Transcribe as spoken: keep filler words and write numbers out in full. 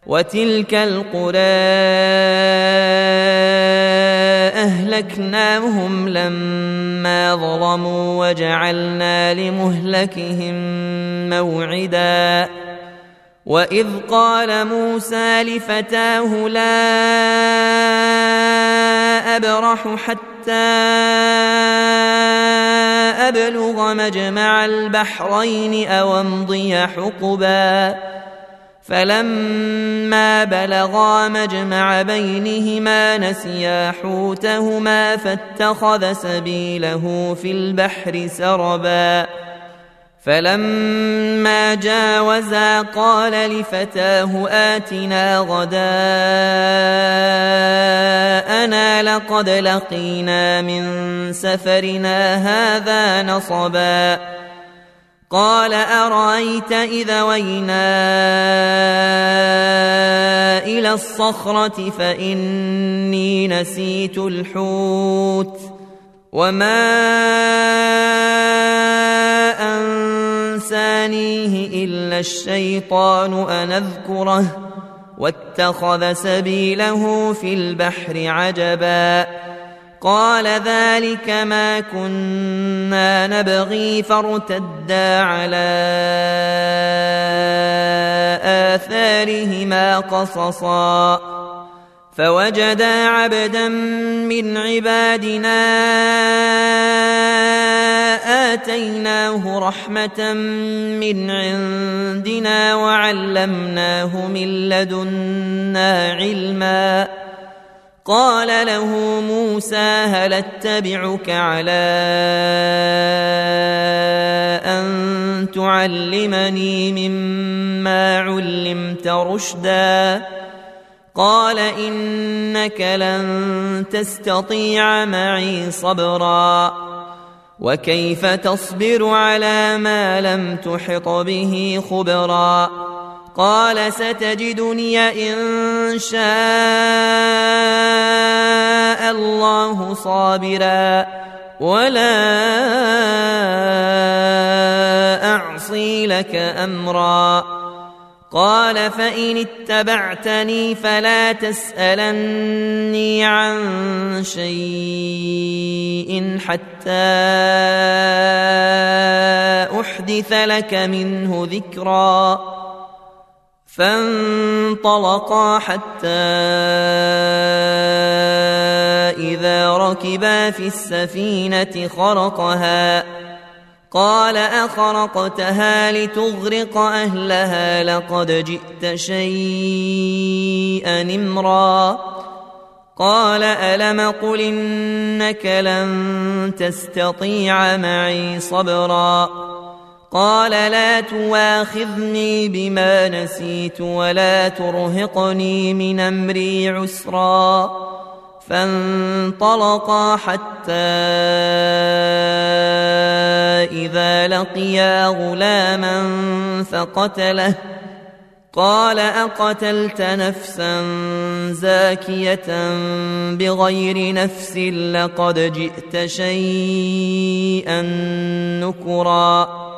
وتلك القرى أهلكناهم لما ظلموا وجعلنا لمهلكهم موعدا وإذ قال موسى لفتاه لا أبرح حتى أبلغ مجمع البحرين أو أمضي حقبا فلما بلغا مجمع بينهما نسيا حوتهما فاتخذ سبيله في البحر سربا فلما جاوزا قال لفتاه آتنا غداءنا لقد لقينا من سفرنا هذا نصبا قال أرأيت إذا وينا إلى الصخرة فإني نسيت الحوت وما أنسانيه إلا الشيطان أن أذكره واتخذ سبيله في البحر عجبا قال ذلك ما كنا نبغي فارتدا على آثارهما قصصا فوجدا عبدا من عبادنا آتيناه رحمة من عندنا وعلمناه من لدنا علما قال له موسى هل اتبعك على أن تعلمني مما علمت رشدا قال إنك لن تستطيع معي صبرا وكيف تصبر على ما لم تحط به خبرا قال ستجدني إن شاء الله صابرا ولا أعصي لك أمرا قال فإن اتبعتني فلا تسألني عن شيء حتى أحدث لك منه ذكرا فانطلقا حتى إذا ركبا في السفينة خرقها قال أخرقتها لتغرق أهلها لقد جئت شيئا إمرا قال ألم قل إنك لن تستطيع معي صبرا قال لا تواخذني بما نسيت ولا ترهقني من أمري عسرا فانطلقا حتى إذا لقيا غلاما فقتله قال أقتلت نفسا زاكية بغير نفس لقد جئت شيئا نكرا